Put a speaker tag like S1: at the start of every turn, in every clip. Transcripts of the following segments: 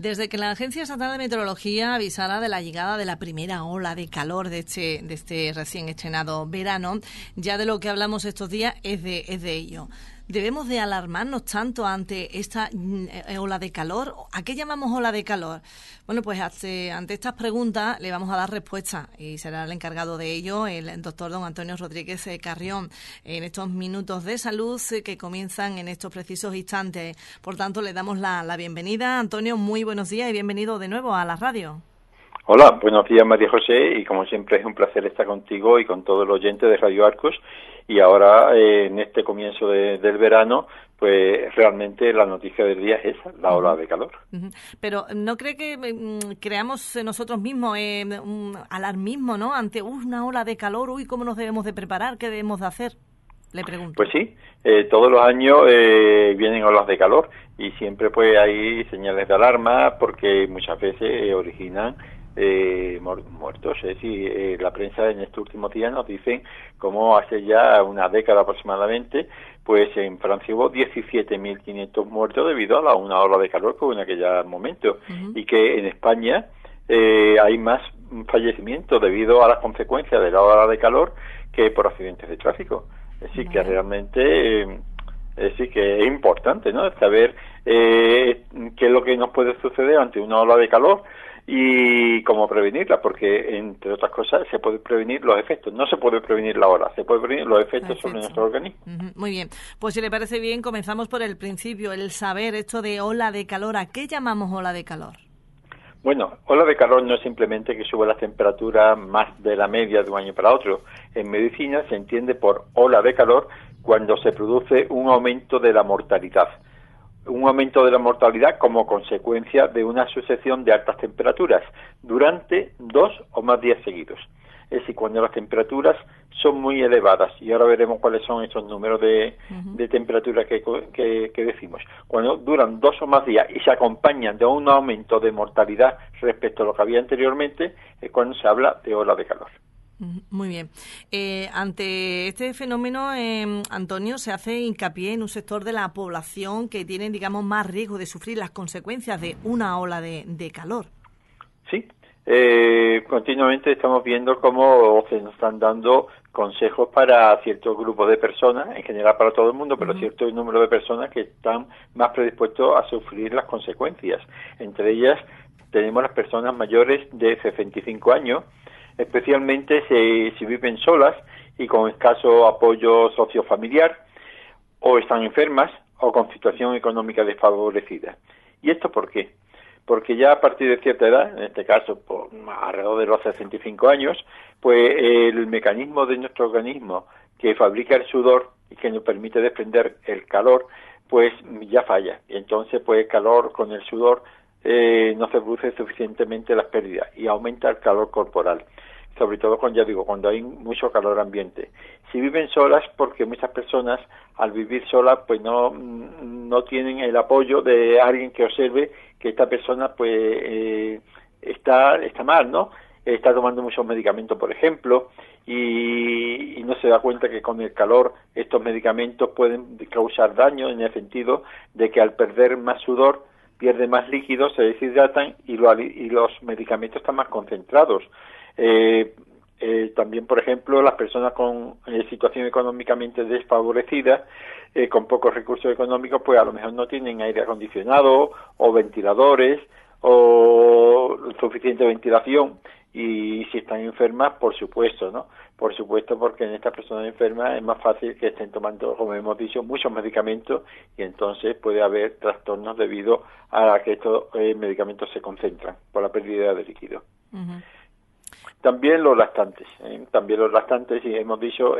S1: Desde que la Agencia Estatal de Meteorología avisara de la llegada de la primera ola de calor de este recién estrenado verano, ya de lo que hablamos estos días es de ello. ¿Debemos de alarmarnos tanto ante esta ola de calor? ¿A qué llamamos ola de calor? Bueno, pues ante estas preguntas le vamos a dar respuesta y será el encargado de ello el doctor don Antonio Rodríguez Carrión en estos minutos de salud que comienzan en estos precisos instantes. Por tanto, le damos la bienvenida. Antonio, muy buenos días y bienvenido de nuevo a la radio.
S2: Hola, buenos días María José, y como siempre es un placer estar contigo y con todo el oyente de Radio Arcos. Y ahora, en este comienzo del verano, pues realmente la noticia del día es esa, la ola de calor.
S1: Pero ¿no cree que creamos nosotros mismos un alarmismo, ¿no? Ante una ola de calor, ¿cómo nos debemos de preparar? ¿Qué debemos de hacer? Le pregunto.
S2: Pues sí, todos los años vienen olas de calor y siempre pues hay señales de alarma porque muchas veces originan muertos. Es decir, la prensa en estos últimos días nos dicen cómo hace ya una década aproximadamente, pues en Francia hubo 17.500 muertos debido a una ola de calor que hubo en aquel momento, y que en España hay más fallecimientos debido a las consecuencias de la ola de calor que por accidentes de tráfico. Es decir, que realmente que es importante, ¿no?, saber qué es lo que nos puede suceder ante una ola de calor y cómo prevenirla, porque entre otras cosas se puede prevenir los efectos, no se puede prevenir la ola, se puede prevenir los efectos sobre nuestro organismo.
S1: Muy bien, pues si le parece bien comenzamos por el principio, el saber esto de ola de calor. ¿A qué llamamos ola de calor?
S2: Bueno, ola de calor no es simplemente que sube las temperaturas más de la media de un año para otro. En medicina se entiende por ola de calor cuando se produce un aumento de la mortalidad. Un aumento de la mortalidad como consecuencia de una sucesión de altas temperaturas durante 2 o más días seguidos. Es decir, cuando las temperaturas son muy elevadas, y ahora veremos cuáles son esos números de temperatura que decimos. Cuando duran 2 o más días y se acompañan de un aumento de mortalidad respecto a lo que había anteriormente, es cuando se habla de ola de calor.
S1: Muy bien. Ante este fenómeno, Antonio, se hace hincapié en un sector de la población que tiene, digamos, más riesgo de sufrir las consecuencias de una ola de calor.
S2: Sí. Continuamente estamos viendo cómo se nos están dando consejos para ciertos grupos de personas, en general para todo el mundo, pero cierto número de personas que están más predispuestos a sufrir las consecuencias. Entre ellas tenemos las personas mayores de 65 años, especialmente si viven solas y con escaso apoyo sociofamiliar, o están enfermas o con situación económica desfavorecida. ¿Y esto por qué? Porque ya a partir de cierta edad, en este caso por alrededor de los 65 años, pues el mecanismo de nuestro organismo que fabrica el sudor y que nos permite desprender el calor, pues ya falla. Y entonces pues el calor con el sudor no se produce suficientemente las pérdidas y aumenta el calor corporal, sobre todo cuando hay mucho calor ambiente. Si viven solas, porque muchas personas al vivir solas pues no tienen el apoyo de alguien que observe que esta persona pues está mal, ¿no? Está tomando muchos medicamentos, por ejemplo, y no se da cuenta que con el calor estos medicamentos pueden causar daño, en el sentido de que al perder más sudor pierde más líquidos, se deshidratan y los medicamentos están más concentrados. También, por ejemplo, las personas con situación económicamente desfavorecida, con pocos recursos económicos, pues a lo mejor no tienen aire acondicionado o ventiladores o suficiente ventilación, y si están enfermas, por supuesto, ¿no? Por supuesto, porque en estas personas enfermas es más fácil que estén tomando, como hemos dicho, muchos medicamentos, y entonces puede haber trastornos debido a que estos medicamentos se concentran por la pérdida de líquido. También los lactantes, y hemos dicho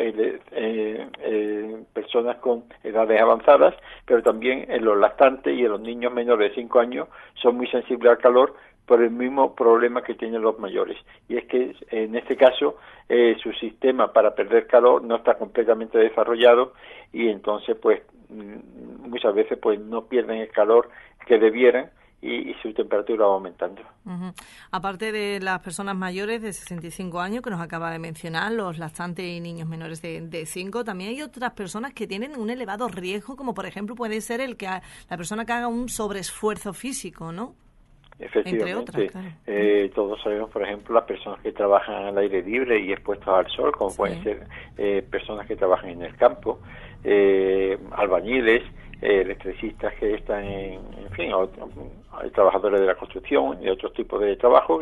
S2: personas con edades avanzadas, pero también en los lactantes y en los niños menores de 5 años son muy sensibles al calor por el mismo problema que tienen los mayores, y es que en este caso su sistema para perder calor no está completamente desarrollado, y entonces pues muchas veces pues no pierden el calor que debieran, y su temperatura va aumentando.
S1: Aparte de las personas mayores de 65 años que nos acaba de mencionar, los lactantes y niños menores de 5, también hay otras personas que tienen un elevado riesgo, como por ejemplo puede ser la persona que haga un sobreesfuerzo físico, ¿no?
S2: Efectivamente.
S1: Entre otras, claro.
S2: Todos sabemos, por ejemplo, las personas que trabajan al aire libre y expuestos al sol, como pueden ser personas que trabajan en el campo, albañiles, electricistas que están en fin, trabajadores de la construcción y otros tipos de trabajo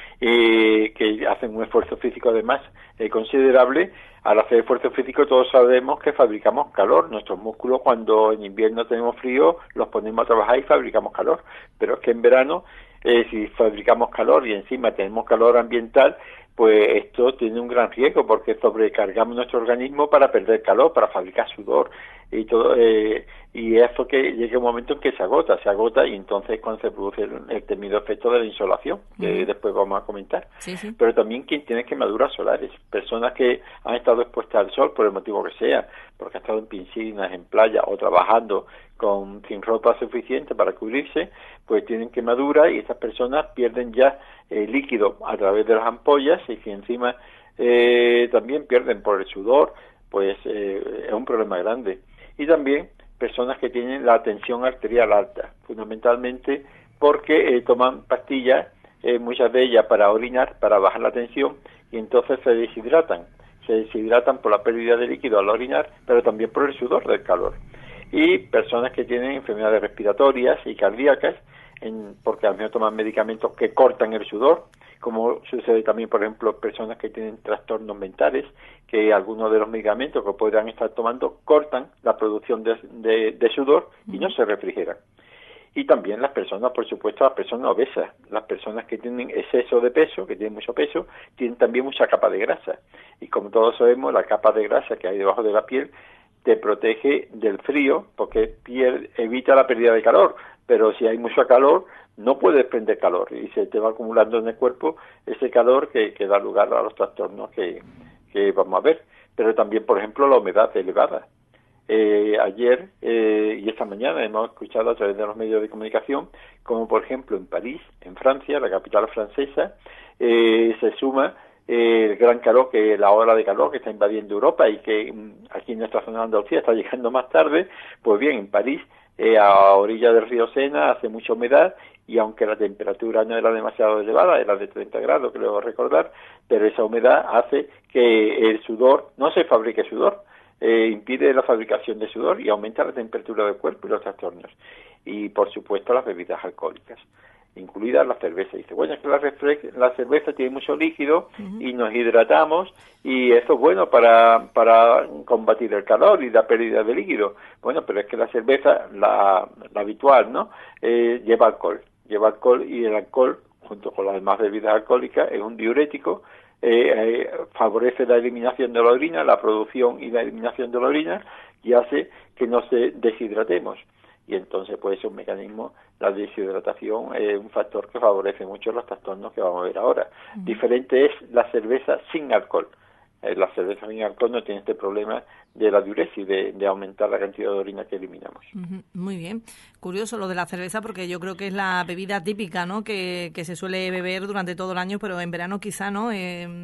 S2: que hacen un esfuerzo físico además considerable. Al hacer esfuerzo físico todos sabemos que fabricamos calor. Nuestros músculos, cuando en invierno tenemos frío, los ponemos a trabajar y fabricamos calor, pero es que en verano si fabricamos calor y encima tenemos calor ambiental, pues esto tiene un gran riesgo porque sobrecargamos nuestro organismo para perder calor, para fabricar sudor y todo, y eso que llega un momento en que se agota y entonces cuando se produce el temido efecto de la insolación, que después vamos a comentar. Sí. Pero también quien tiene quemaduras solares, personas que han estado expuestas al sol por el motivo que sea, porque han estado en piscinas, en playa o trabajando sin ropa suficiente para cubrirse, pues tienen quemadura y estas personas pierden ya líquido a través de las ampollas y si encima también pierden por el sudor, pues es un problema grande. Y también personas que tienen la tensión arterial alta, fundamentalmente porque toman pastillas, muchas de ellas para orinar, para bajar la tensión, y entonces se deshidratan por la pérdida de líquido al orinar, pero también por el sudor del calor. Y personas que tienen enfermedades respiratorias y cardíacas, porque al menos toman medicamentos que cortan el sudor, como sucede también, por ejemplo, personas que tienen trastornos mentales, que algunos de los medicamentos que podrían estar tomando cortan la producción de sudor y no se refrigeran. Y también las personas, por supuesto, las personas obesas, las personas que tienen exceso de peso, que tienen mucho peso, tienen también mucha capa de grasa. Y como todos sabemos, la capa de grasa que hay debajo de la piel te protege del frío porque evita la pérdida de calor, pero si hay mucho calor no puedes desprender calor y se te va acumulando en el cuerpo ese calor que da lugar a los trastornos que vamos a ver. Pero también, por ejemplo, la humedad elevada. Ayer y esta mañana hemos escuchado a través de los medios de comunicación como, por ejemplo, en París, en Francia, la capital francesa, se suma el gran calor, que la ola de calor que está invadiendo Europa y que aquí en nuestra zona de Andalucía está llegando más tarde. Pues bien, en París, a orilla del río Sena, hace mucha humedad y aunque la temperatura no era demasiado elevada, era de 30 grados, creo recordar, pero esa humedad hace que el sudor, no se fabrique sudor, impide la fabricación de sudor y aumenta la temperatura del cuerpo y los trastornos. Y, por supuesto, las bebidas alcohólicas, incluida la cerveza. Dice, bueno, es que la cerveza tiene mucho líquido y nos hidratamos y eso es bueno para combatir el calor y la pérdida de líquido. Bueno, pero es que la cerveza, la habitual, ¿no? Lleva alcohol y el alcohol, junto con las demás bebidas alcohólicas, es un diurético, favorece la eliminación de la orina, la producción y la eliminación de la orina y hace que nos deshidratemos. Y entonces puede ser un mecanismo, la deshidratación es un factor que favorece mucho los trastornos que vamos a ver ahora. Diferente es la cerveza sin alcohol. La cerveza sin alcohol no tiene este problema de la diuresis, de aumentar la cantidad de orina que eliminamos.
S1: Muy bien. Curioso lo de la cerveza, porque yo creo que es la bebida típica, ¿no?, que se suele beber durante todo el año, pero en verano quizá no.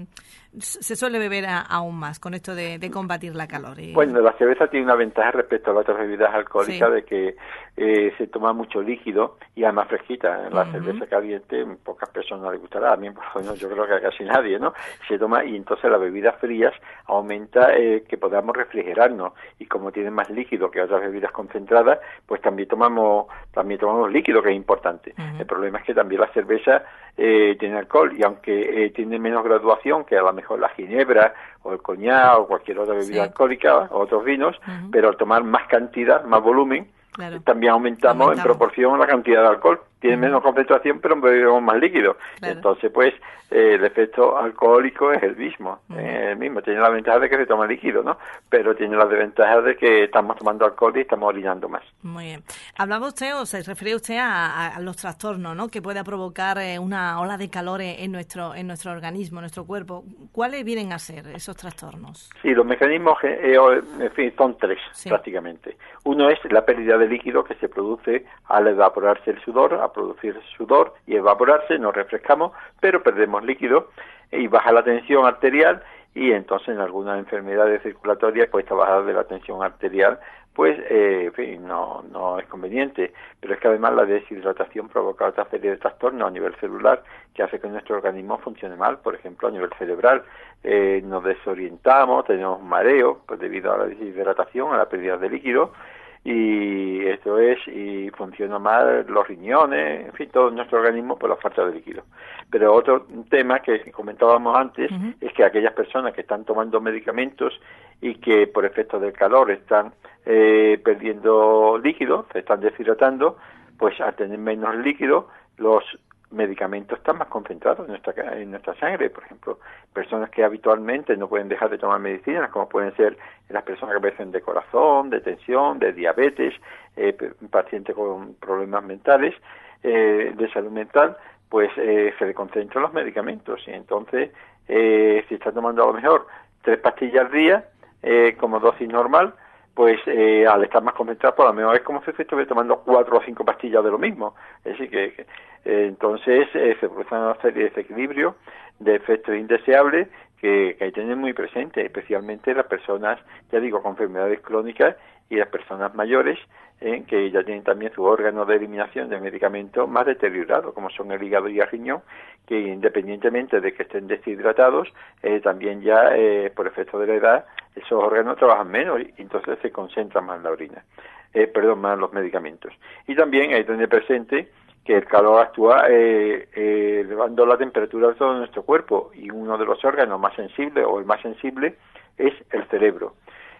S1: Se suele beber aún más con esto de combatir la calor.
S2: Bueno, la cerveza tiene una ventaja respecto a las otras bebidas alcohólicas, de que se toma mucho líquido y además fresquita. La cerveza caliente pocas personas les gustará, a mí por lo menos yo creo que a casi nadie, ¿no? Se toma y entonces las bebidas frías aumenta que podamos refrigerarnos y como tienen más líquido que otras bebidas concentradas, pues también tomamos líquido, que es importante. El problema es que también la cerveza tiene alcohol y aunque tiene menos graduación que a lo mejor la ginebra o el coñac o cualquier otra bebida alcohólica o otros vinos, pero al tomar más cantidad, más volumen, también aumentamos en proporción la cantidad de alcohol. Tiene menos concentración, pero bebemos más líquido. Entonces, pues, el efecto alcohólico es el mismo. Tiene la ventaja de que se toma líquido, ¿no? Pero tiene la desventaja de que estamos tomando alcohol y estamos orinando más.
S1: Muy bien. Hablaba usted, o se refiere usted a los trastornos, ¿no?, que pueda provocar una ola de calor en nuestro organismo, en nuestro cuerpo. ¿Cuáles vienen a ser esos trastornos?
S2: Sí, los mecanismos, en fin, son tres, prácticamente. Uno es la pérdida de líquido que se produce al evaporarse el sudor, a producir sudor y evaporarse, nos refrescamos, pero perdemos líquido y baja la tensión arterial y entonces en algunas enfermedades circulatorias pues esta bajada de la tensión arterial pues en fin, no es conveniente, pero es que además la deshidratación provoca otra serie de trastornos a nivel celular que hace que nuestro organismo funcione mal, por ejemplo a nivel cerebral, nos desorientamos, tenemos mareo pues debido a la deshidratación, a la pérdida de líquido, y esto es, y funciona mal los riñones, en fin, todo nuestro organismo por la falta de líquido. Pero otro tema que comentábamos antes es que aquellas personas que están tomando medicamentos y que por efecto del calor están perdiendo líquido, se están deshidratando, pues al tener menos líquido, los medicamentos están más concentrados en nuestra sangre. Por ejemplo, personas que habitualmente no pueden dejar de tomar medicinas, como pueden ser las personas que padecen de corazón, de tensión, de diabetes, pacientes con problemas mentales, de salud mental, pues se le concentran los medicamentos y entonces si están tomando a lo mejor 3 pastillas al día como dosis normal, pues al estar más concentrado, por lo menos es como si se estuviera tomando 4 o 5 pastillas de lo mismo. Es decir, que entonces se produce una serie de desequilibrios, de efectos indeseables que hay que tener muy presente, especialmente las personas, ya digo, con enfermedades crónicas y las personas mayores, que ya tienen también su órgano de eliminación de medicamentos más deteriorado, como son el hígado y el riñón, que independientemente de que estén deshidratados, también ya por efecto de la edad, esos órganos trabajan menos y entonces se concentran más en la orina, más en los medicamentos. Y también hay que tener presente que el calor actúa elevando la temperatura de todo nuestro cuerpo y uno de los órganos más sensibles o el más sensible es el cerebro.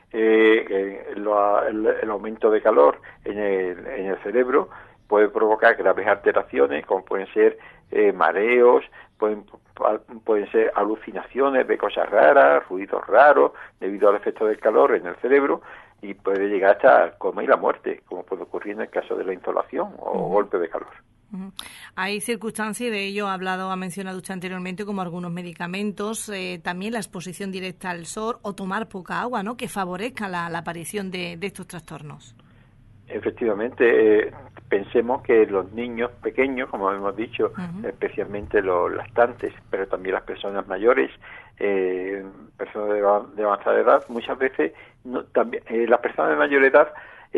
S2: El aumento de calor en el cerebro puede provocar graves alteraciones como pueden ser mareos, pueden ser alucinaciones de cosas raras, ruidos raros debido al efecto del calor en el cerebro y puede llegar hasta el coma y la muerte, como puede ocurrir en el caso de la insolación o golpe de calor.
S1: Hay circunstancias, y de ello ha mencionado usted anteriormente, como algunos medicamentos, también la exposición directa al sol o tomar poca agua, ¿no?, que favorezca la aparición de estos trastornos.
S2: Efectivamente, pensemos que los niños pequeños, como hemos dicho, especialmente los lactantes, pero también las personas mayores, personas de avanzada edad, muchas veces, las personas de mayor edad,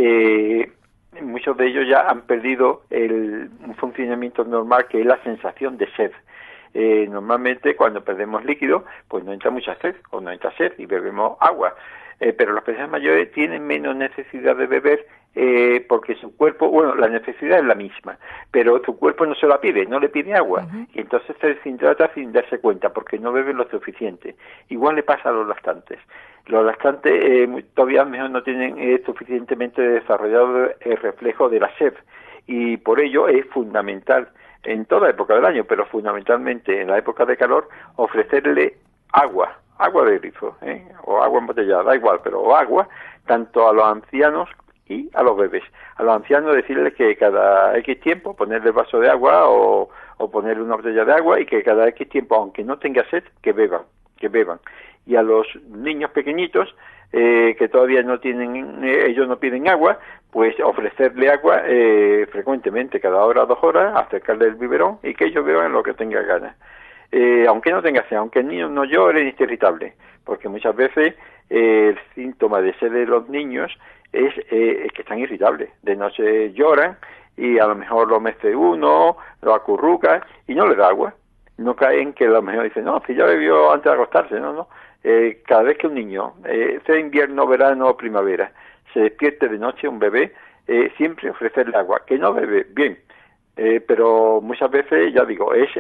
S2: muchos de ellos ya han perdido un funcionamiento normal que es la sensación de sed. Normalmente cuando perdemos líquido pues no entra mucha sed o no entra sed y bebemos agua, pero las personas mayores tienen menos necesidad de beber porque su cuerpo, bueno, la necesidad es la misma, pero su cuerpo no se la pide, no le pide agua y entonces se deshidrata sin darse cuenta porque no beben lo suficiente. Igual le pasa a los lactantes. Los lactantes todavía mejor no tienen suficientemente desarrollado el reflejo de la sed y por ello es fundamental en toda época del año, pero fundamentalmente en la época de calor, ofrecerle agua de grifo, o agua embotellada, da igual, pero agua, tanto a los ancianos y a los bebés. A los ancianos decirles que cada X tiempo ponerle vaso de agua o ponerle una botella de agua y que cada X tiempo, aunque no tenga sed, que beban. Y a los niños pequeñitos que todavía no tienen, ellos no piden agua, pues ofrecerle agua frecuentemente, cada hora o 2 horas, acercarle el biberón y que ellos beban lo que tengan ganas. Aunque no tenga sed, aunque el niño no llore ni esté irritable, porque muchas veces el síntoma de sed de los niños es que están irritables, de noche lloran y a lo mejor lo mece uno, lo acurruca y no le da agua. No caen que a lo mejor dicen, no, si ya bebió antes de acostarse, no. Cada vez que un niño, sea invierno, verano o primavera, se despierte de noche, un bebé, siempre ofrecerle agua, que no bebe, bien, pero muchas veces, ya digo, es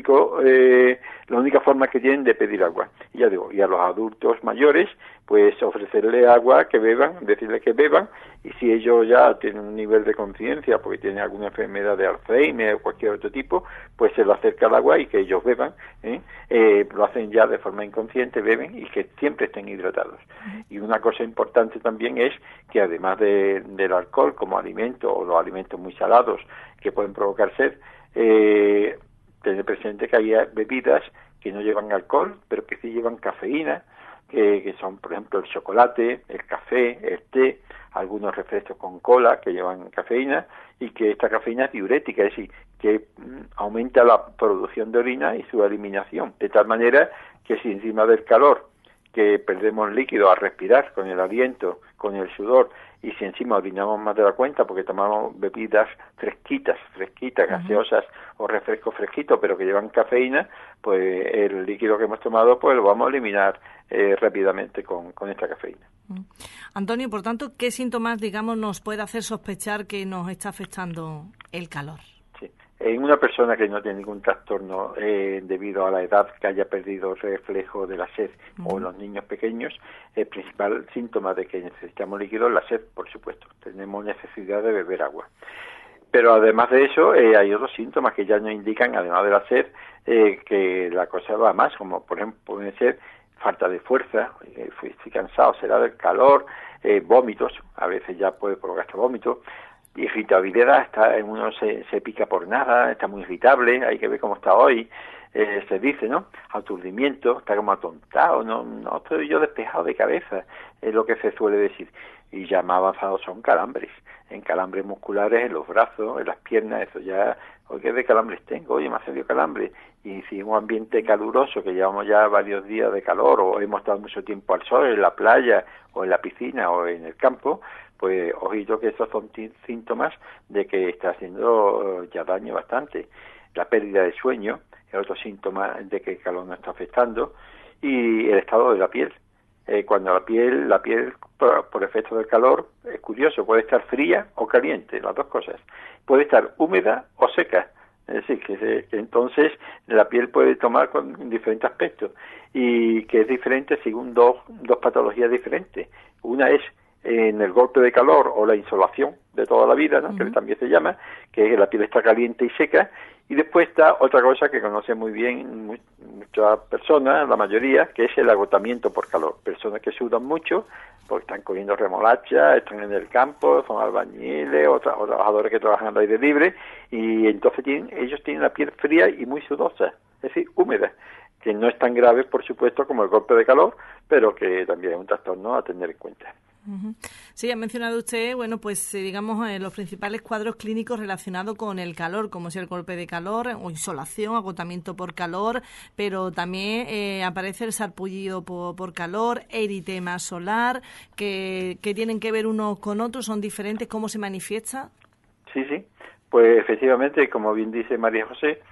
S2: la única forma que tienen de pedir agua. Y ya digo, y a los adultos mayores, pues ofrecerle agua, que beban, decirles que beban, y si ellos ya tienen un nivel de conciencia, porque tienen alguna enfermedad de Alzheimer o cualquier otro tipo, pues se lo acerca al agua y que ellos beban, lo hacen ya de forma inconsciente, beben y que siempre estén hidratados. Y una cosa importante también es que además del alcohol como alimento o los alimentos muy salados que pueden provocar sed, tener presente que hay bebidas que no llevan alcohol, pero que sí llevan cafeína, que son, por ejemplo, el chocolate, el café, el té, algunos refrescos con cola que llevan cafeína y que esta cafeína es diurética, es decir, que aumenta la producción de orina y su eliminación, de tal manera que si encima del calor que perdemos líquido al respirar, con el aliento, con el sudor, y si encima orinamos más de la cuenta porque tomamos bebidas fresquitas, gaseosas o refrescos fresquitos, pero que llevan cafeína, pues el líquido que hemos tomado pues lo vamos a eliminar rápidamente con esta cafeína.
S1: Antonio, por tanto, ¿qué síntomas, digamos, nos puede hacer sospechar que nos está afectando el calor?
S2: Sí. En una persona que no tiene ningún trastorno debido a la edad, que haya perdido el reflejo de la sed, o en los niños pequeños, el principal síntoma de que necesitamos líquido es la sed, por supuesto. Tenemos necesidad de beber agua. Pero además de eso, hay otros síntomas que ya nos indican, además de la sed, que la cosa va más, como por ejemplo puede ser falta de fuerza, estoy cansado, será del calor, vómitos, a veces ya puede provocar hasta vómitos, irritabilidad, uno se pica por nada, está muy irritable, hay que ver cómo está hoy, se dice, ¿no? Aturdimiento, está como atontado, no estoy yo despejado de cabeza, es lo que se suele decir. Y ya más avanzados son calambres, en calambres musculares, en los brazos, en las piernas, eso ya, oye, ¿qué de calambres tengo? Oye, me ha salido calambre. Y si en un ambiente caluroso, que llevamos ya varios días de calor, o hemos estado mucho tiempo al sol, en la playa, o en la piscina, o en el campo, pues ojito que esos son síntomas de que está haciendo ya daño bastante. La pérdida de sueño es otro síntoma de que el calor nos está afectando, y el estado de la piel. Cuando la piel por efecto del calor, es curioso, puede estar fría o caliente, las dos cosas. Puede estar húmeda o seca. Es decir, que entonces la piel puede tomar con diferentes aspectos, y que es diferente según dos patologías diferentes. Una es en el golpe de calor o la insolación de toda la vida, ¿no? Que también se llama, que la piel está caliente y seca. Y después está otra cosa que conoce muy bien muchas personas, la mayoría, que es el agotamiento por calor. Personas que sudan mucho porque están cogiendo remolacha, están en el campo, son albañiles o trabajadores que trabajan al aire libre, y entonces ellos tienen la piel fría y muy sudosa, es decir, húmeda, que no es tan grave, por supuesto, como el golpe de calor, pero que también es un trastorno a tener en cuenta.
S1: Sí, ha mencionado usted, bueno, pues digamos los principales cuadros clínicos relacionados con el calor, como es el golpe de calor o insolación, agotamiento por calor, pero también aparece el sarpullido por calor, eritema solar, que tienen que ver unos con otros, son diferentes, ¿cómo se manifiesta?
S2: Sí, pues efectivamente, como bien dice María José,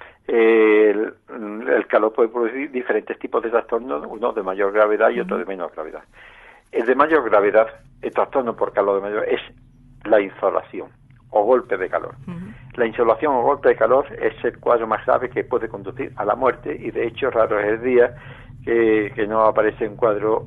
S2: el calor puede producir diferentes tipos de trastornos, unos de mayor gravedad y otros de menor gravedad. El de mayor gravedad, el trastorno por calor de mayor, es la insolación o golpe de calor. La insolación o golpe de calor es el cuadro más grave que puede conducir a la muerte, y de hecho raro es el día que no aparece un cuadro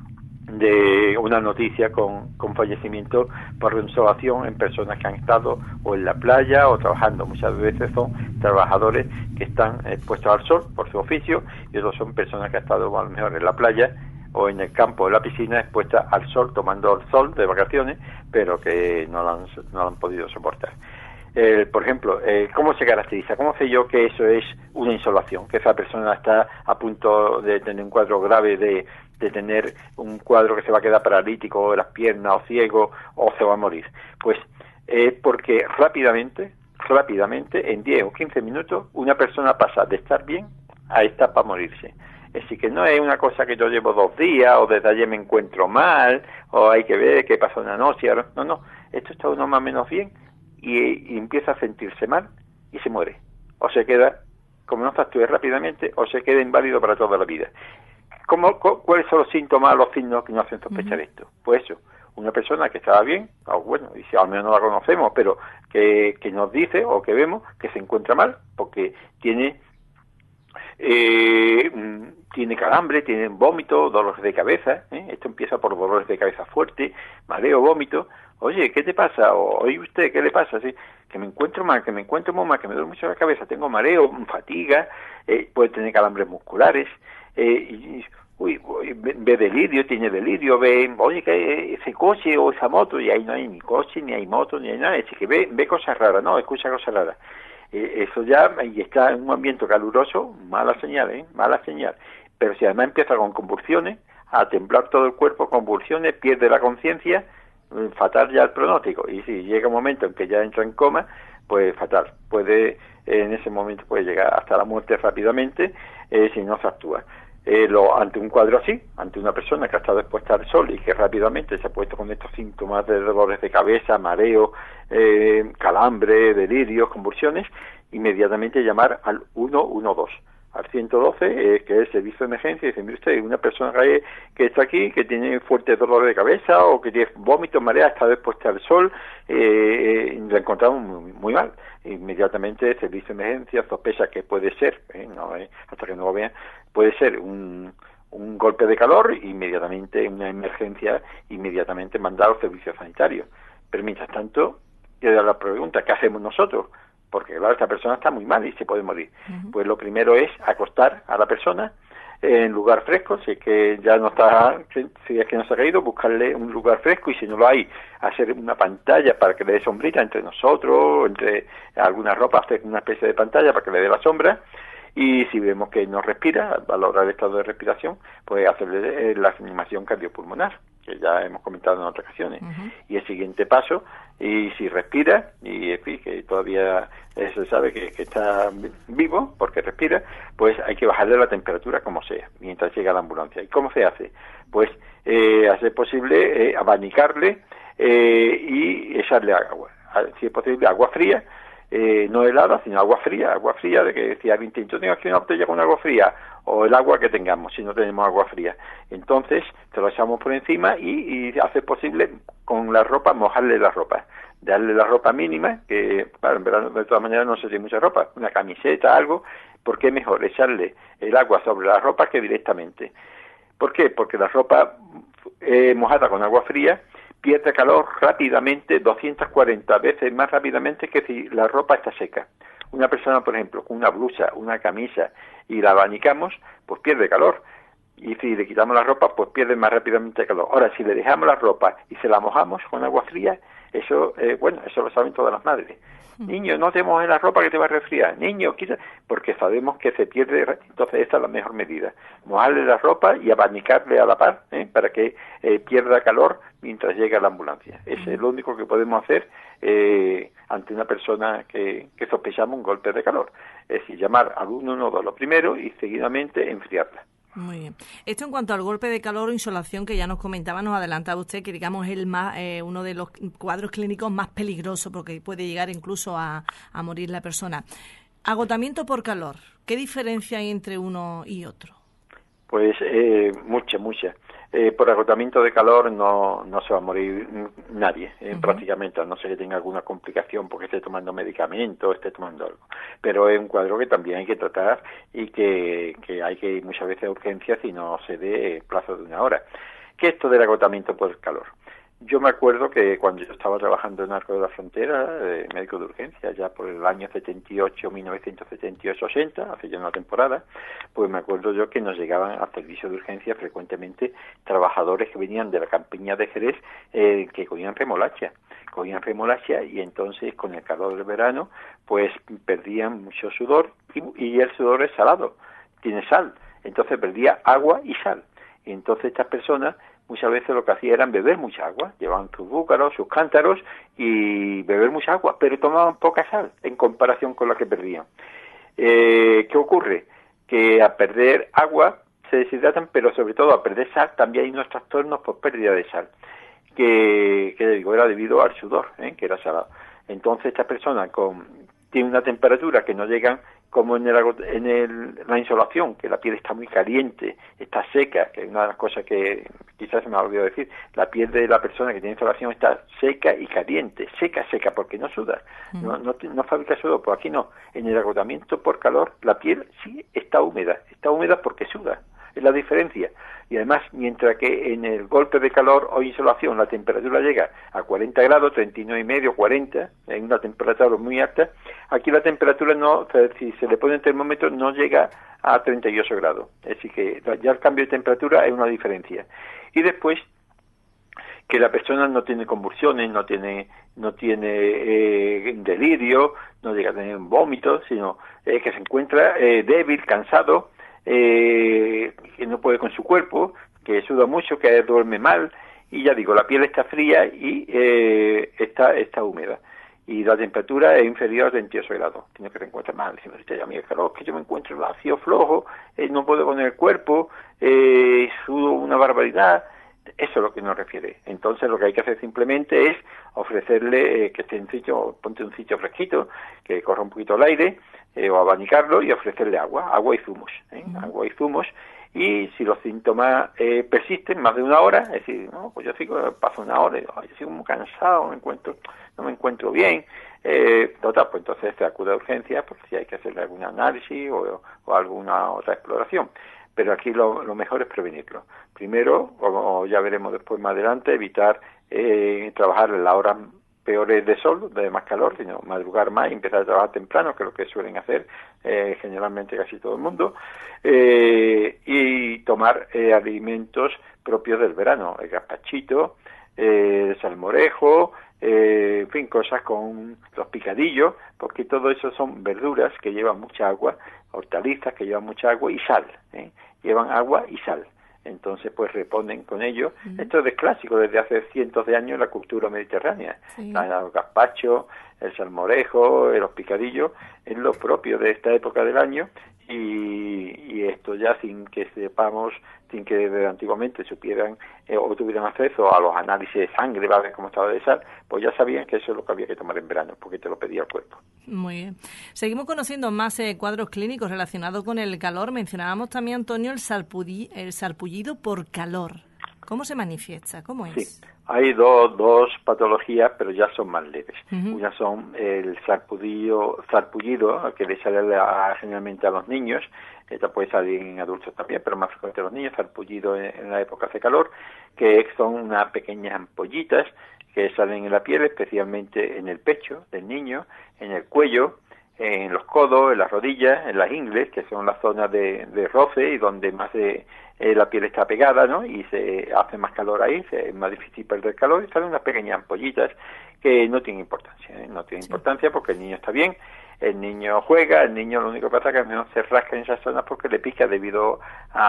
S2: de una noticia con fallecimiento por insolación en personas que han estado o en la playa o trabajando. Muchas veces son trabajadores que están expuestos al sol por su oficio, y otros son personas que han estado a lo mejor en la playa o en el campo de la piscina expuesta al sol, tomando el sol de vacaciones, pero que no lo han podido soportar. Por ejemplo, ¿cómo se caracteriza? ¿Cómo sé yo que eso es una insolación? Que esa persona está a punto de tener un cuadro grave, de tener un cuadro que se va a quedar paralítico de las piernas, o ciego, o se va a morir. Pues porque rápidamente, en 10 o 15 minutos, una persona pasa de estar bien a estar para morirse. Es decir, que no es una cosa que yo llevo 2 días, o desde ayer me encuentro mal, o hay que ver qué pasa una noche. No, esto está uno más o menos bien, y empieza a sentirse mal y se muere. O se queda, como no se actúe rápidamente, o se queda inválido para toda la vida. ¿Cuáles son los síntomas, los signos que nos hacen sospechar esto? Pues eso, una persona que estaba bien, o bueno, y si al menos no la conocemos, pero que nos dice o que vemos que se encuentra mal, porque tiene calambre, tiene vómito, dolores de cabeza, esto empieza por dolores de cabeza fuertes, mareo, vómito. Oye, ¿qué te pasa? Oye, usted, ¿qué le pasa? ¿Sí? Que me encuentro mal, que me encuentro muy mal, que me duele mucho la cabeza, tengo mareo, fatiga, puede tener calambres musculares, ve delirio, tiene delirio, ve, oye, que ese coche o esa moto, y ahí no hay ni coche, ni hay moto, ni hay nada, es que ve cosas raras, no, escucha cosas raras. Eso ya, y está en un ambiente caluroso, mala señal, mala señal. Pero si además empieza con convulsiones, a temblar todo el cuerpo, convulsiones, pierde la conciencia, fatal ya el pronóstico. Y si llega un momento en que ya entra en coma, pues fatal. En ese momento puede llegar hasta la muerte rápidamente si no se actúa. ante un cuadro así, ante una persona que ha estado expuesta al sol y que rápidamente se ha puesto con estos síntomas de dolores de cabeza, mareo, calambre, delirios, convulsiones, inmediatamente llamar al 112, al 112, que es el servicio de emergencia, y dice, mire usted, una persona que está aquí, que tiene fuertes dolores de cabeza o que tiene vómitos, marea, ha estado expuesta al sol, la encontramos muy mal. Inmediatamente el servicio de emergencia sospecha que puede ser, hasta que no lo vean, puede ser un golpe de calor, inmediatamente una emergencia, inmediatamente mandar a los servicios sanitarios. Pero mientras tanto, queda la pregunta, ¿qué hacemos nosotros? Porque claro, esta persona está muy mal y se puede morir. Pues lo primero es acostar a la persona en lugar fresco, si es que ya no está, si es que no se ha caído, buscarle un lugar fresco, y si no lo hay, hacer una pantalla para que le dé sombrita entre nosotros, entre alguna ropa, hacer una especie de pantalla para que le dé la sombra. Y si vemos que no respira, valorar el estado de respiración, pues hacerle la reanimación cardiopulmonar, que ya hemos comentado en otras ocasiones. Y el siguiente paso, y si respira, y en fin, que todavía se sabe que está vivo porque respira, pues hay que bajarle la temperatura como sea, mientras llega la ambulancia. ¿Y cómo se hace? Pues hacer posible abanicarle y echarle agua. Si es posible, agua fría, no helada, sino agua fría, de que decía alguien, yo tengo aquí una botella con agua fría, o el agua que tengamos, si no tenemos agua fría. Entonces, te lo echamos por encima y hace posible con la ropa, mojarle la ropa, darle la ropa mínima, que claro, en verano de todas maneras no se tiene mucha ropa, una camiseta, algo, porque es mejor echarle el agua sobre la ropa que directamente. ¿Por qué? Porque la ropa mojada con agua fría pierde calor rápidamente, 240 veces más rápidamente que si la ropa está seca. Una persona, por ejemplo, con una blusa, una camisa, y la abanicamos, pues pierde calor. Y si le quitamos la ropa, pues pierde más rápidamente calor. Ahora, si le dejamos la ropa y se la mojamos con agua fría, eso lo saben todas las madres. Niño, no te mojes la ropa que te va a resfriar. Niño, quita, porque sabemos que se pierde. Entonces esta es la mejor medida. Mojarle la ropa y abanicarle a la par, para que pierda calor mientras llega la ambulancia. Ese es lo único que podemos hacer ante una persona que sospechamos un golpe de calor. Es decir, llamar al 112 lo primero y seguidamente enfriarla.
S1: Muy bien. Esto en cuanto al golpe de calor o insolación que ya nos comentaba, nos adelantaba usted que digamos es uno de los cuadros clínicos más peligrosos porque puede llegar incluso a morir la persona. Agotamiento por calor, ¿qué diferencia hay entre uno y otro?
S2: Pues mucha. Por agotamiento de calor no se va a morir nadie, prácticamente, a no ser que tenga alguna complicación porque esté tomando medicamentos, esté tomando algo. Pero es un cuadro que también hay que tratar y que hay que ir muchas veces a urgencias y no se dé plazo de una hora. ¿Qué es esto del agotamiento por calor? Yo me acuerdo que cuando yo estaba trabajando en Arco de la Frontera, médico de urgencia, ya por el año 1978-80, hace ya una temporada, pues me acuerdo yo que nos llegaban al servicio de urgencia frecuentemente trabajadores que venían de la campiña de Jerez que cogían remolacha y entonces con el calor del verano pues perdían mucho sudor y el sudor es salado, tiene sal, entonces perdía agua y sal. Y entonces estas personas muchas veces lo que hacían era beber mucha agua, llevaban sus búcaros, sus cántaros y beber mucha agua, pero tomaban poca sal en comparación con la que perdían. ¿Qué ocurre? Que a perder agua se deshidratan, pero sobre todo a perder sal también hay unos trastornos por pérdida de sal, que digo, era debido al sudor, que era salado. Entonces estas personas tienen una temperatura que no llegan como en la insolación, que la piel está muy caliente, está seca, que es una de las cosas que quizás se me ha olvidado decir, la piel de la persona que tiene insolación está seca y caliente, seca, porque no suda, no fabrica sudor, pues aquí no. En el agotamiento por calor, la piel sí está húmeda porque suda, es la diferencia. Y además, mientras que en el golpe de calor o insolación la temperatura llega a 40 grados, 39,5, 40, en una temperatura muy alta, aquí la temperatura si se le pone el termómetro, no llega a 38 grados. Es decir, que ya el cambio de temperatura es una diferencia. Y después, que la persona no tiene convulsiones, no tiene delirio, no llega a tener un vómito, sino que se encuentra débil, cansado, que no puede con su cuerpo, que suda mucho, que duerme mal, y ya digo, la piel está fría y está húmeda. y la temperatura es inferior a 28 grados. Tiene que te encuentras mal. Dice, a mí el calor, que yo me encuentro vacío, flojo, no puedo poner el cuerpo, sudo una barbaridad. Eso es lo que nos refiere. Entonces lo que hay que hacer simplemente es ofrecerle que esté en sitio, ponte un sitio fresquito, que corra un poquito el aire, o abanicarlo y ofrecerle agua y zumos, agua y zumos. Y si los síntomas persisten más de una hora, es decir, no, pues yo sigo, paso una hora y yo sigo muy cansado, no me encuentro bien, total, pues entonces se acude a urgencias porque si hay que hacerle algún análisis o alguna otra exploración. Pero aquí lo mejor es prevenirlo. Primero, como ya veremos después más adelante, evitar trabajar en las horas peores de sol, de más calor, sino madrugar más y empezar a trabajar temprano, que es lo que suelen hacer generalmente casi todo el mundo, y tomar alimentos propios del verano, el gazpachito, el salmorejo, en fin, cosas con los picadillos, porque todo eso son verduras que llevan mucha agua, hortalizas que llevan mucha agua y sal, llevan agua y sal. Entonces, pues reponen con ello. Esto es clásico desde hace cientos de años en la cultura mediterránea. Sí. El gazpacho, el salmorejo, los picadillos, es lo propio de esta época del año y esto ya sin que sepamos, sin que desde antiguamente supieran o tuvieran acceso a los análisis de sangre, para ver cómo estaba de sal, pues ya sabían que eso es lo que había que tomar en verano, porque te lo pedía el cuerpo.
S1: Muy bien. Seguimos conociendo más cuadros clínicos relacionados con el calor. Mencionábamos también, Antonio, el sarpullido por calor. ¿Cómo se manifiesta? ¿Cómo es?
S2: Sí, hay dos patologías, pero ya son más leves. Una son el sarpullido que le sale generalmente a los niños. Esta puede salir en adultos también, pero más frecuente a los niños, sarpullido en la época de calor, que son unas pequeñas ampollitas que salen en la piel, especialmente en el pecho del niño, en el cuello, en los codos, en las rodillas, en las ingles, que son las zonas de roce y donde más la piel está pegada, ¿no? Y se hace más calor ahí, es más difícil perder calor, y salen unas pequeñas ampollitas que no tienen importancia, no tienen importancia porque el niño está bien, el niño juega, el niño lo único que pasa es que al menos se rasca en esas zonas porque le pica debido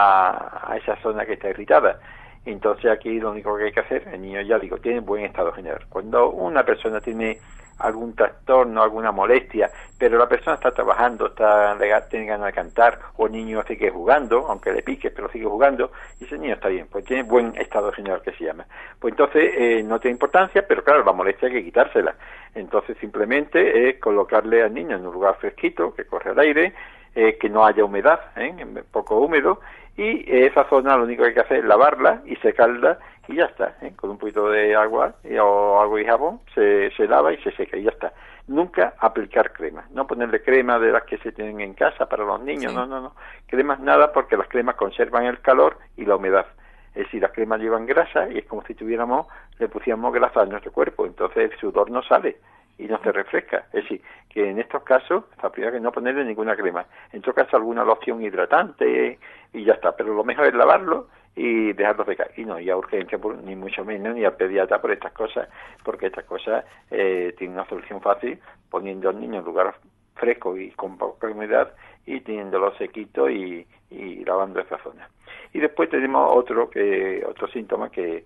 S2: a esa zona que está irritada. Entonces aquí lo único que hay que hacer, el niño ya digo, tiene buen estado general. Cuando una persona tiene algún trastorno, alguna molestia, pero la persona está trabajando, tiene ganas de cantar, o el niño sigue jugando, aunque le pique, pero sigue jugando, y ese niño está bien, pues tiene buen estado general que se llama. Pues entonces no tiene importancia, pero claro, la molestia hay que quitársela. Entonces simplemente es colocarle al niño en un lugar fresquito, que corre el aire, que no haya humedad, poco húmedo, y esa zona lo único que hay que hacer es lavarla y secarla y ya está, con un poquito de agua o agua y jabón se lava y se seca y ya está. Nunca aplicar crema, no ponerle crema de las que se tienen en casa para los niños, sí. No, cremas nada, porque las cremas conservan el calor y la humedad. Es decir, las cremas llevan grasa y es como si le pusiéramos grasa a nuestro cuerpo, entonces el sudor no sale y no se refresca. Es decir, que en estos casos, habría que no ponerle ninguna crema. En todo caso, alguna loción hidratante y ya está. Pero lo mejor es lavarlo y dejarlo secar. Y no ir a urgencia, ni mucho menos, ni al pediatra por estas cosas, porque estas cosas tienen una solución fácil, poniendo al niño en lugar fresco y con poca humedad y teniéndolo sequito y lavando esa zona. Y después tenemos otro síntoma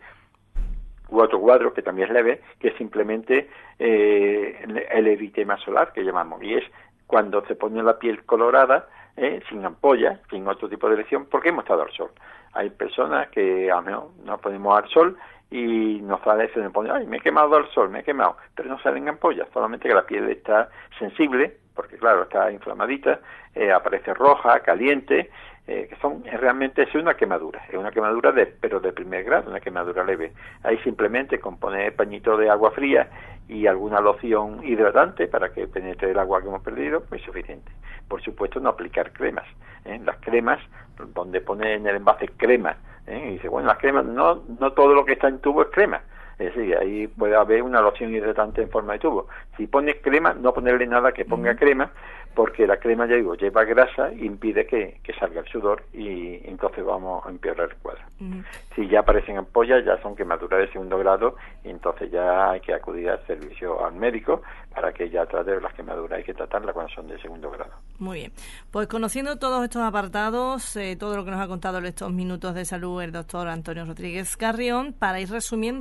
S2: u otro cuadro que también es leve, que es simplemente el eritema solar, que llamamos, y es cuando se pone la piel colorada, sin ampolla, sin otro tipo de lesión, porque hemos estado al sol. Hay personas que a lo mejor nos ponemos al sol y nos sale, se nos pone, ay, me he quemado al sol, pero no salen ampollas, solamente que la piel está sensible, porque claro, está inflamadita, aparece roja, caliente, que realmente es una quemadura, pero de primer grado, una quemadura leve. Ahí simplemente con poner pañito de agua fría y alguna loción hidratante para que penetre el agua que hemos perdido, pues es suficiente. Por supuesto, no aplicar cremas. Las cremas, donde pone en el envase crema, y dice, bueno, las cremas, no todo lo que está en tubo es crema. Es decir, ahí puede haber una loción hidratante en forma de tubo. Si pones crema, no ponerle nada que ponga crema, porque la crema, ya digo, lleva grasa e impide que salga el sudor y entonces vamos a empeorar el cuadro. Si ya aparecen ampollas, ya son quemaduras de segundo grado y entonces ya hay que acudir al servicio al médico para que ya trate las quemaduras. Hay que tratarlas cuando son de segundo grado.
S1: Muy bien. Pues conociendo todos estos apartados, todo lo que nos ha contado en estos minutos de salud el doctor Antonio Rodríguez Carrión, para ir resumiendo,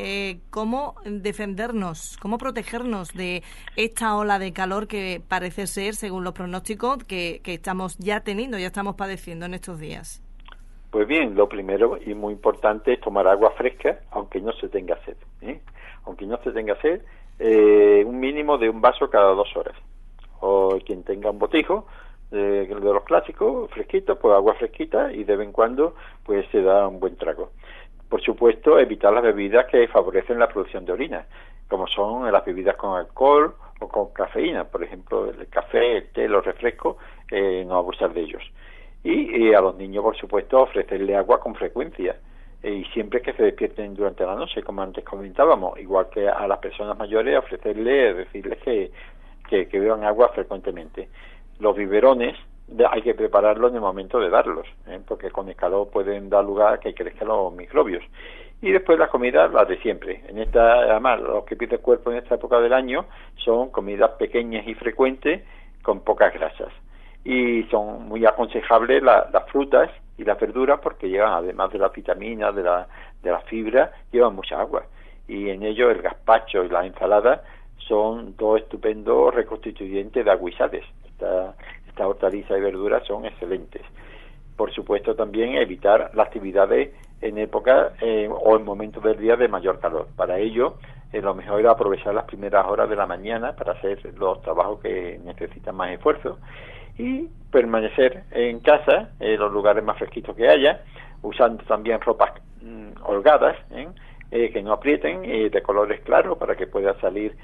S1: cómo defendernos, cómo protegernos de esta ola de calor que parece ser, según los pronósticos, que estamos ya teniendo, ya estamos padeciendo en estos días.
S2: Pues bien, lo primero y muy importante es tomar agua fresca, aunque no se tenga sed. Aunque no se tenga sed, un mínimo de un vaso cada 2 horas. O quien tenga un botijo de los clásicos, fresquito, pues agua fresquita, y de vez en cuando pues se da un buen trago. Por supuesto, evitar las bebidas que favorecen la producción de orina, como son las bebidas con alcohol o con cafeína, por ejemplo, el café, el té, los refrescos, no abusar de ellos. Y a los niños, por supuesto, ofrecerle agua con frecuencia, y siempre que se despierten durante la noche, como antes comentábamos, igual que a las personas mayores, decirles que beban agua frecuentemente. Los biberones hay que prepararlos en el momento de darlos, porque con el calor pueden dar lugar a que crezcan los microbios. Y después las comidas, las de siempre. Además, lo que pide el cuerpo en esta época del año son comidas pequeñas y frecuentes con pocas grasas. Y son muy aconsejables las frutas y las verduras, porque llevan, además de las vitaminas, de la fibra, llevan mucha agua. Y en ello el gazpacho y la ensalada son dos estupendos reconstituyentes de agua y sales. Esta hortaliza y verduras son excelentes. Por supuesto, también evitar las actividades en época o en momentos del día de mayor calor. Para ello, lo mejor es aprovechar las primeras horas de la mañana para hacer los trabajos que necesitan más esfuerzo, y permanecer en casa, en los lugares más fresquitos que haya, usando también ropas holgadas, que no aprieten, de colores claros, para que pueda salir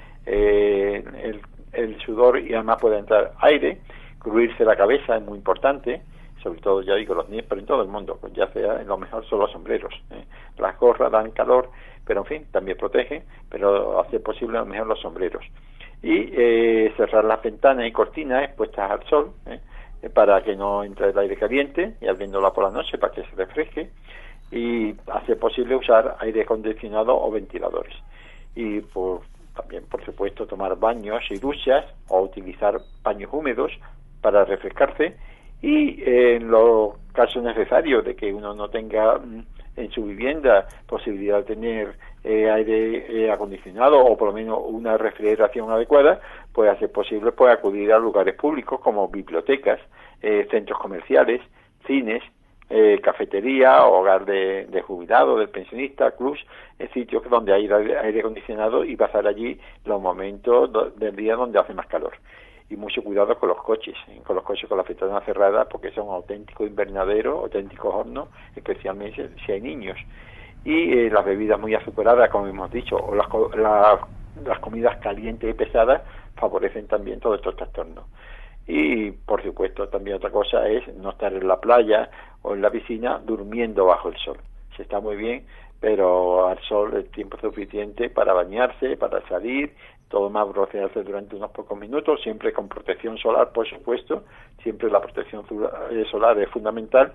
S2: el sudor y además pueda entrar aire. Cubrirse la cabeza es muy importante, sobre todo, ya digo, los niños, pero en todo el mundo, pues ya sea, lo mejor son los sombreros. Las gorras dan calor, pero en fin, también protegen, pero hace posible lo mejor los sombreros. Y cerrar las ventanas y cortinas expuestas al sol, para que no entre el aire caliente, y abriéndola por la noche para que se refresque, y hace posible usar aire acondicionado o ventiladores. Y también, por supuesto, tomar baños y duchas o utilizar paños húmedos para refrescarse, y en los casos necesarios de que uno no tenga en su vivienda posibilidad de tener aire acondicionado o por lo menos una refrigeración adecuada, pues hacer posible acudir a lugares públicos como bibliotecas, centros comerciales, cines, cafetería, hogar de jubilado, del pensionista, clubs, sitios donde hay aire acondicionado, y pasar allí los momentos del día donde hace más calor. Y mucho cuidado con los coches con las ventanas cerradas, porque son auténticos invernaderos, auténticos hornos, especialmente si hay niños. Y las bebidas muy azucaradas, como hemos dicho, o las comidas calientes y pesadas favorecen también todos estos trastornos. Y por supuesto también otra cosa es no estar en la playa o en la piscina durmiendo bajo el sol. Se está muy bien, pero al sol el tiempo suficiente para bañarse, para salir, todo más broncearse durante unos pocos minutos, siempre con protección solar, por supuesto, siempre la protección solar es fundamental,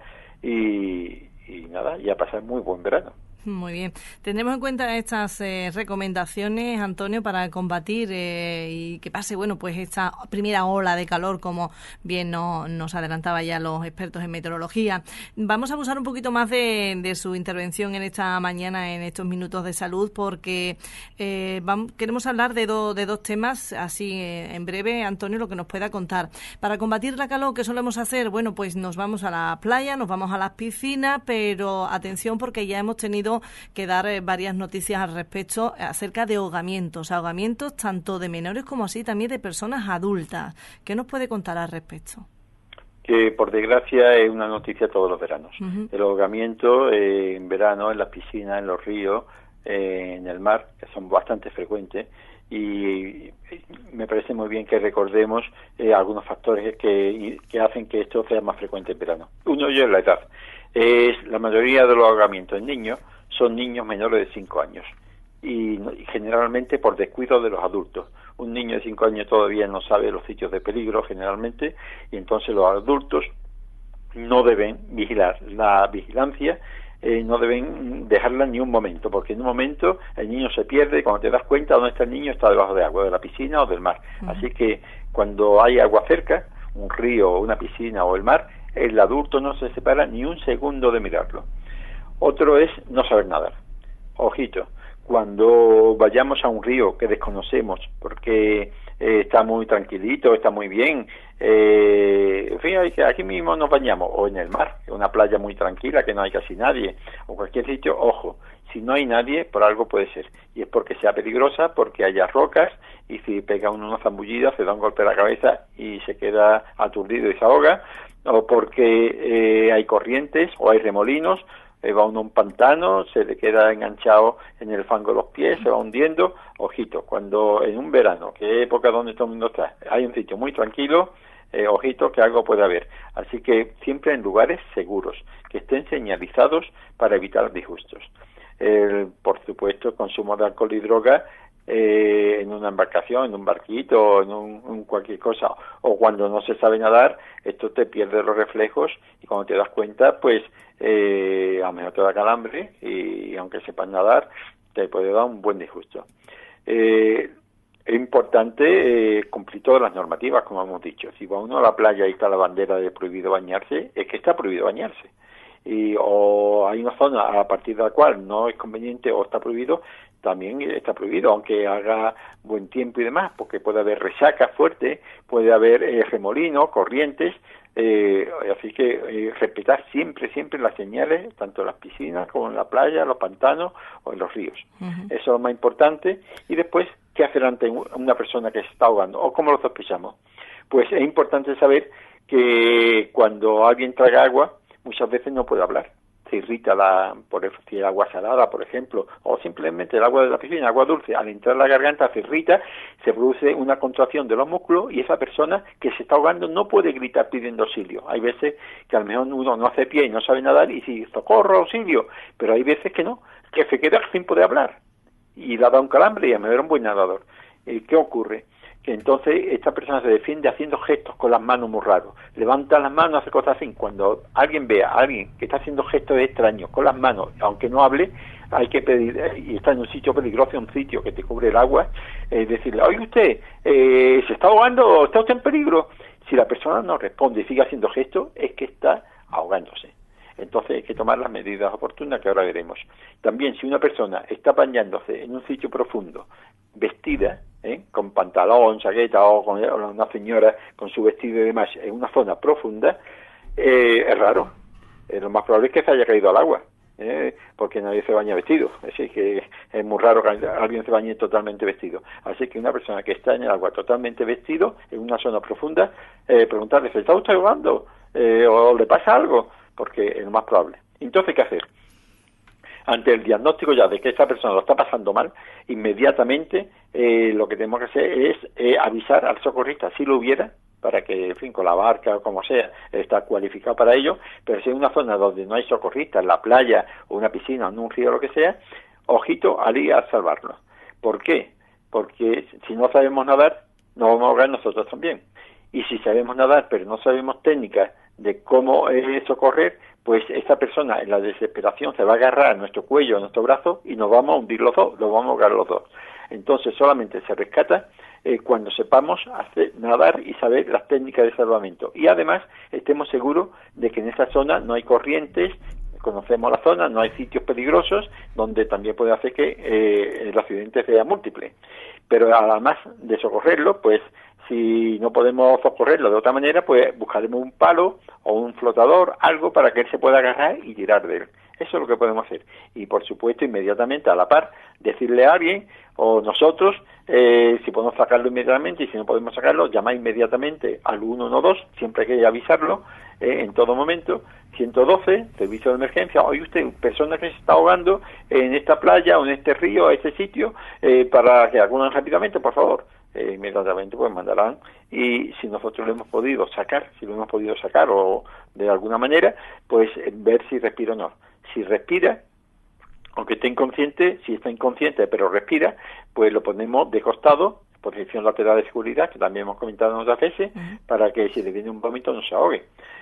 S2: y nada, y a pasar muy buen verano.
S1: Muy bien. Tendremos en cuenta estas recomendaciones, Antonio, para combatir y que pase, pues esta primera ola de calor, como bien nos adelantaba ya los expertos en meteorología. Vamos a abusar un poquito más de su intervención en esta mañana, en estos minutos de salud, porque queremos hablar de dos temas, así en breve, Antonio, lo que nos pueda contar. Para combatir la calor, ¿qué solemos hacer? Pues nos vamos a la playa, nos vamos a las piscinas, pero atención, porque ya hemos tenido que dar varias noticias al respecto acerca de ahogamientos tanto de menores como así también de personas adultas. ¿Qué nos puede contar al respecto?
S2: Que por desgracia es una noticia todos los veranos. Uh-huh. El ahogamiento en verano, en las piscinas, en los ríos, en el mar, que son bastante frecuentes, y me parece muy bien que recordemos algunos factores que hacen que esto sea más frecuente en verano. Uno es la edad. La mayoría de los ahogamientos en niños son niños menores de 5 años y generalmente por descuido de los adultos. Un niño de 5 años todavía no sabe los sitios de peligro generalmente, y entonces los adultos no deben vigilar. La vigilancia no deben dejarla ni un momento, porque en un momento el niño se pierde, cuando te das cuenta dónde está el niño está debajo de agua, de la piscina o del mar. Uh-huh. Así que cuando hay agua cerca, un río, una piscina o el mar, el adulto no se separa ni un segundo de mirarlo. Otro es no saber nadar. Ojito, cuando vayamos a un río que desconocemos, porque está muy tranquilito, está muy bien, en fin, aquí mismo nos bañamos, o en el mar, en una playa muy tranquila que no hay casi nadie, o cualquier sitio, ojo, si no hay nadie, por algo puede ser, y es porque sea peligrosa, porque haya rocas, y si pega uno una zambullida, se da un golpe a la cabeza y se queda aturdido y se ahoga, o porque hay corrientes, o hay remolinos, va uno a un pantano, se le queda enganchado en el fango de los pies, se va hundiendo. Ojito, cuando en un verano, que es época donde todo el mundo está, hay un sitio muy tranquilo, ojito que algo puede haber. Así que siempre en lugares seguros, que estén señalizados para evitar disgustos. Por supuesto, el consumo de alcohol y droga en una embarcación, en un barquito, en un cualquier cosa, o cuando no se sabe nadar, esto te pierde los reflejos y cuando te das cuenta, pues a lo mejor te da calambre y aunque sepas nadar, te puede dar un buen disgusto. Es importante cumplir todas las normativas, como hemos dicho. Si va uno a la playa y está la bandera de prohibido bañarse, es que está prohibido bañarse. O hay una zona a partir de la cual no es conveniente o está prohibido, también está prohibido, aunque haga buen tiempo y demás, porque puede haber resaca fuerte, puede haber remolinos, corrientes, así que respetar siempre las señales, tanto en las piscinas como en la playa, en los pantanos o en los ríos. Uh-huh. Eso es lo más importante. Y después, ¿qué hacer ante una persona que se está ahogando? ¿O cómo lo sospechamos? Pues es importante saber que cuando alguien traga agua, muchas veces no puede hablar. Se irrita si el agua salada, por ejemplo, o simplemente el agua de la piscina, agua dulce, al entrar a la garganta se irrita, se produce una contracción de los músculos y esa persona que se está ahogando no puede gritar pidiendo auxilio. Hay veces que a lo mejor uno no hace pie y no sabe nadar y dice, socorro, auxilio, pero hay veces que no, que se queda sin poder hablar y le da un calambre y a lo mejor era un buen nadador. ¿Qué ocurre? Que entonces esta persona se defiende haciendo gestos con las manos muy raros, levanta las manos, hace cosas así. Cuando alguien vea a alguien que está haciendo gestos extraños con las manos, aunque no hable, hay que pedir, y está en un sitio peligroso, un sitio que te cubre el agua, decirle, oye usted, ¿se está ahogando? ¿Está usted en peligro? Si la persona no responde y sigue haciendo gestos, es que está ahogándose. Entonces hay que tomar las medidas oportunas que ahora veremos. También si una persona está bañándose en un sitio profundo, vestida, con pantalón, chaqueta o con una señora con su vestido y demás, en una zona profunda, es raro. Lo más probable es que se haya caído al agua, porque nadie se baña vestido. Así que es muy raro que alguien se bañe totalmente vestido. Así que una persona que está en el agua totalmente vestido, en una zona profunda, preguntarle, ¿se está usted ahogando? ¿O le pasa algo? Porque es lo más probable. Entonces, ¿qué hacer? Ante el diagnóstico ya de que esa persona lo está pasando mal, inmediatamente lo que tenemos que hacer es avisar al socorrista, si lo hubiera, para que, en fin, con la barca o como sea, está cualificado para ello, pero si hay una zona donde no hay socorrista, en la playa o una piscina o en un río o lo que sea, ojito al ir a salvarlo. ¿Por qué? Porque si no sabemos nadar, nos vamos a ahogar nosotros también. Y si sabemos nadar, pero no sabemos técnicas de cómo socorrer, pues esa persona en la desesperación se va a agarrar a nuestro cuello, a nuestro brazo y nos vamos a hundir los dos, nos vamos a ahogar los dos. Entonces solamente se rescata cuando sepamos nadar y saber las técnicas de salvamento. Y además estemos seguros de que en esa zona no hay corrientes, conocemos la zona, no hay sitios peligrosos donde también puede hacer que el accidente sea múltiple. Pero además de socorrerlo, pues si no podemos socorrerlo de otra manera, pues buscaremos un palo o un flotador, algo para que él se pueda agarrar y tirar de él. Eso es lo que podemos hacer. Y por supuesto, inmediatamente a la par, decirle a alguien, o nosotros, si podemos sacarlo inmediatamente, y si no podemos sacarlo, llamar inmediatamente al 112, siempre hay que avisarlo, en todo momento, 112, servicio de emergencia, oye usted, persona que se está ahogando en esta playa o en este río, a este sitio, para que acudan rápidamente, por favor. Inmediatamente pues mandarán, y si nosotros lo hemos podido sacar, o de alguna manera, pues ver si respira o no. Si respira, aunque esté inconsciente, si está inconsciente pero respira, pues lo ponemos de costado, posición lateral de seguridad, que también hemos comentado otras veces, para que si le viene un vómito no se ahogue.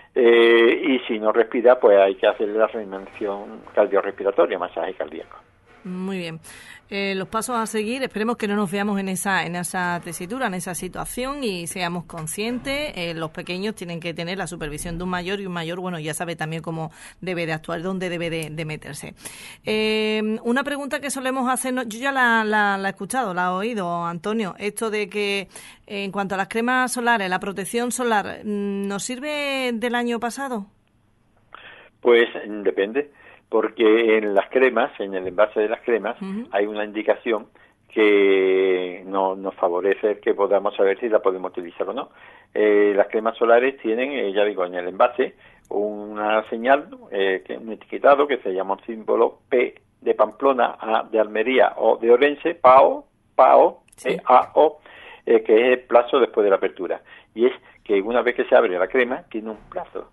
S2: Y si no respira, pues hay que hacerle la reanimación cardiorrespiratoria, masaje cardíaco.
S1: Muy bien. Los pasos a seguir, esperemos que no nos veamos en esa tesitura, en esa situación y seamos conscientes. Los pequeños tienen que tener la supervisión de un mayor y un mayor, bueno, ya sabe también cómo debe de actuar, dónde debe de meterse. Una pregunta que solemos hacernos, yo ya la he escuchado, la he oído, Antonio, esto de que en cuanto a las cremas solares, la protección solar, ¿nos sirve del año pasado?
S2: Pues depende. Porque en las cremas, en el envase de las cremas, hay una indicación que nos favorece que podamos saber si la podemos utilizar o no. Las cremas solares tienen, ya digo, en el envase una señal, un etiquetado que se llama un símbolo P de Pamplona, A de Almería, O de Orense, PAO, sí. AO, que es el plazo después de la apertura. Y es que una vez que se abre la crema, tiene un plazo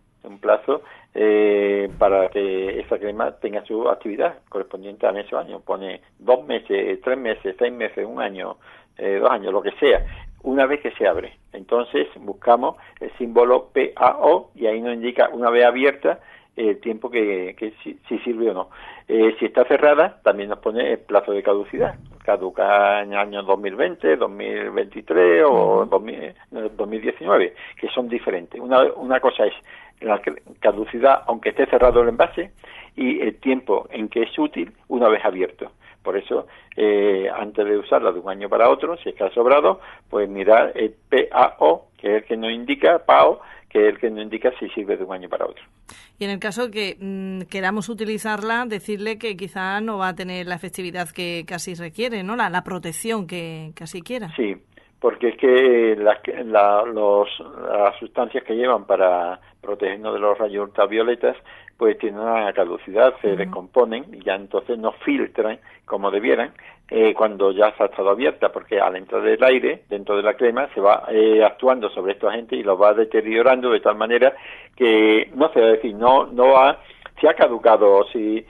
S2: para que esa crema tenga su actividad correspondiente a ese año. Pone 2 meses, 3 meses, 6 meses, 1 año, 2 años, lo que sea, una vez que se abre. Entonces buscamos el símbolo PAO y ahí nos indica, una vez abierta, el tiempo que si sirve o no. Si está cerrada, también nos pone el plazo de caducidad. Caduca en el año 2020, 2023 o 2019, que son diferentes. Una cosa es la caducidad, aunque esté cerrado el envase, y el tiempo en que es útil una vez abierto. Por eso, antes de usarla de un año para otro, si es que ha sobrado, pues mirar el PAO, que es el que nos indica, PAO, que es el que nos indica si sirve de un año para otro.
S1: Y en el caso que queramos utilizarla, decirle que quizá no va a tener la efectividad que casi requiere, ¿no? La protección que casi quiera.
S2: Sí, porque es que las sustancias que llevan para protegernos de los rayos ultravioletas, pues tienen una caducidad, se descomponen y ya entonces no filtran como debieran cuando ya se ha estado abierta, porque al entrar el aire dentro de la crema se va actuando sobre estos agentes y los va deteriorando de tal manera que no se va a decir, si ha caducado o si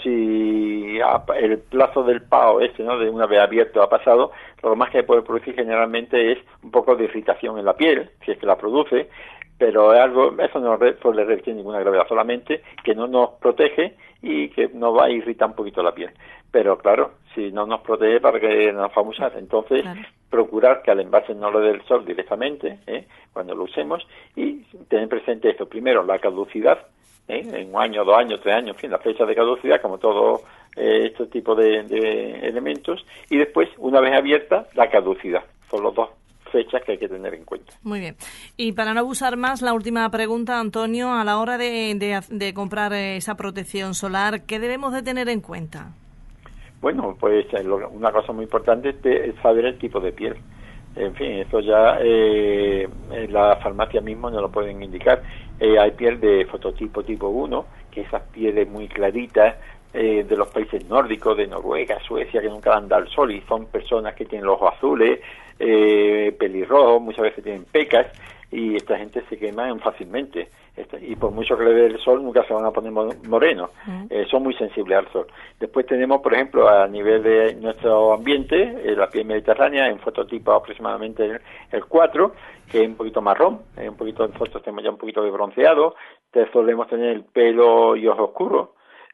S2: el plazo del PAO ¿no? De una vez abierto ha pasado, lo más que puede producir generalmente es un poco de irritación en la piel, si es que la produce, pero eso no suele requerir ninguna gravedad, solamente que no nos protege y que nos va a irritar un poquito la piel. Pero claro, si no nos protege, ¿para qué nos vamos a usar? Entonces, claro, procurar que al envase no le dé el sol directamente cuando lo usemos y tener presente esto. Primero, la caducidad, en 1 año, 2 años, 3 años, en fin, la fecha de caducidad, como todo este tipo de elementos. Y después, una vez abierta, la caducidad. Son los dos fechas que hay que tener en cuenta.
S1: Muy bien. Y para no abusar más, la última pregunta, Antonio, a la hora de comprar esa protección solar, ¿qué debemos de tener en cuenta?
S2: Bueno, pues una cosa muy importante es saber el tipo de piel. En fin, eso ya en la farmacia mismo nos lo pueden indicar. Hay piel de fototipo tipo 1, que esas pieles muy claritas, de los países nórdicos, de Noruega, Suecia, que nunca dan al sol y son personas que tienen los ojos azules, pelirrojos, muchas veces tienen pecas y esta gente se queman fácilmente y por mucho que le dé el sol nunca se van a poner morenos, son muy sensibles al sol. Después tenemos, por ejemplo, a nivel de nuestro ambiente, la piel mediterránea en fototipo aproximadamente el 4, que es un poquito marrón, un poquito, nosotros tenemos ya un poquito de bronceado, solemos tener el pelo y ojos oscuros,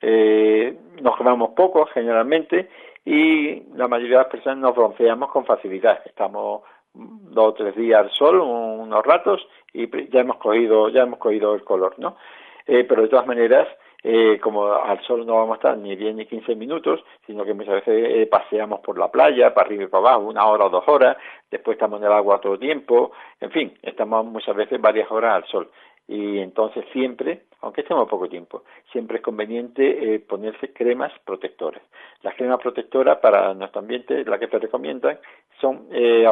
S2: nos quemamos poco generalmente y la mayoría de las personas nos bronceamos con facilidad. Estamos 2 o 3 días al sol, unos ratos y ya hemos cogido el color, ¿no? Pero de todas maneras, como al sol no vamos a estar ni 10 ni 15 minutos, sino que muchas veces paseamos por la playa, para arriba y para abajo, 1 hora o 2 horas, después estamos en el agua todo el tiempo, en fin, estamos muchas veces varias horas al sol. Y entonces siempre, aunque estemos poco tiempo, siempre es conveniente ponerse cremas protectoras. Las cremas protectoras para nuestro ambiente, las que se recomiendan, son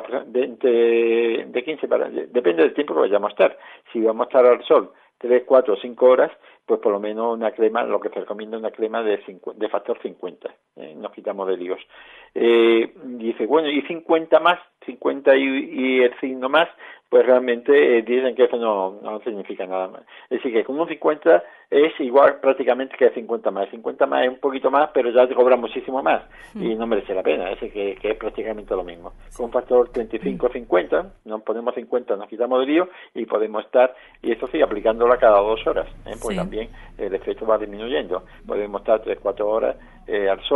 S2: de 15 depende del tiempo que vayamos a estar. Si vamos a estar al sol 3, 4 o 5 horas, pues por lo menos una crema, lo que se recomienda es una crema de factor 50, nos quitamos de líos. Dice, bueno, y 50 más, 50 y el signo más, pues realmente dicen que eso no significa nada más. Es decir, que con un 50 es igual prácticamente que 50 más. 50 más es un poquito más, pero ya te cobra muchísimo más y no merece la pena. Es decir, que es prácticamente lo mismo. Con un factor 35-50, nos ponemos 50, nos quitamos de lío y podemos estar, y eso sí, aplicándola cada 2 horas, pues también el efecto va disminuyendo. Podemos estar 3-4 horas al sol,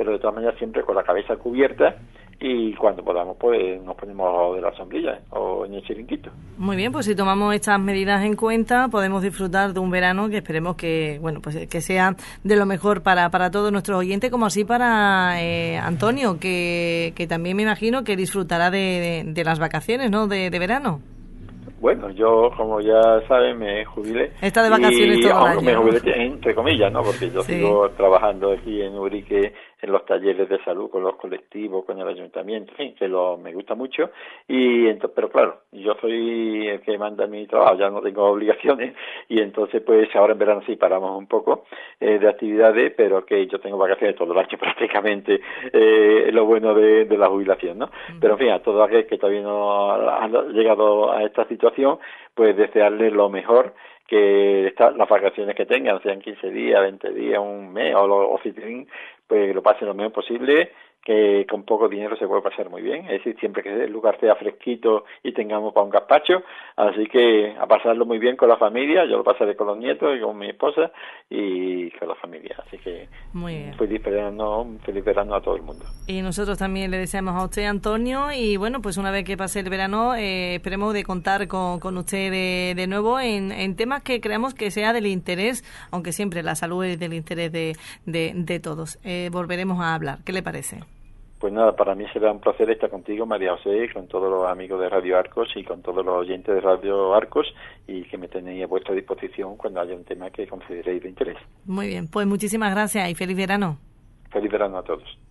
S2: pero de todas maneras siempre con la cabeza cubierta, y cuando podamos pues nos ponemos abajo de la sombrilla o en el chiringuito.
S1: Muy bien, pues si tomamos estas medidas en cuenta podemos disfrutar de un verano que esperemos que, bueno, pues que sea de lo mejor para todos nuestros oyentes, como así para Antonio, que también me imagino que disfrutará de las vacaciones, ¿no?, de verano.
S2: Bueno, yo, como ya saben, me jubilé.
S1: Está de vacaciones todo el año.
S2: Me jubilé entre comillas, ¿no? Porque yo sigo trabajando aquí en Urique en los talleres de salud, con los colectivos, con el ayuntamiento, en fin, que me gusta mucho. Pero claro, yo soy el que manda mi trabajo, ya no tengo obligaciones, y entonces pues ahora en verano sí paramos un poco de actividades, pero que yo tengo vacaciones todo el año prácticamente, lo bueno de la jubilación, ¿no? Pero en fin, a todo aquel que todavía no ha llegado a esta situación, pues desearle lo mejor, que las vacaciones que tengan, sean 15 días, 20 días, un mes, o si tienen, pues lo pasen lo mejor posible, que con poco dinero se puede pasar muy bien, es decir, siempre que el lugar sea fresquito y tengamos para un gazpacho, así que a pasarlo muy bien con la familia, yo lo pasaré con los nietos y con mi esposa y con la familia, así que
S1: muy bien.
S2: Feliz verano a todo el mundo.
S1: Y nosotros también le deseamos a usted, Antonio, y bueno, pues una vez que pase el verano, esperemos de contar con usted de nuevo en temas que creamos que sea del interés, aunque siempre la salud es del interés de todos. Volveremos a hablar, ¿qué le parece?
S2: Pues nada, para mí será un placer estar contigo, María José, con todos los amigos de Radio Arcos y con todos los oyentes de Radio Arcos, y que me tenéis a vuestra disposición cuando haya un tema que consideréis de interés.
S1: Muy bien, pues muchísimas gracias y feliz verano.
S2: Feliz verano a todos.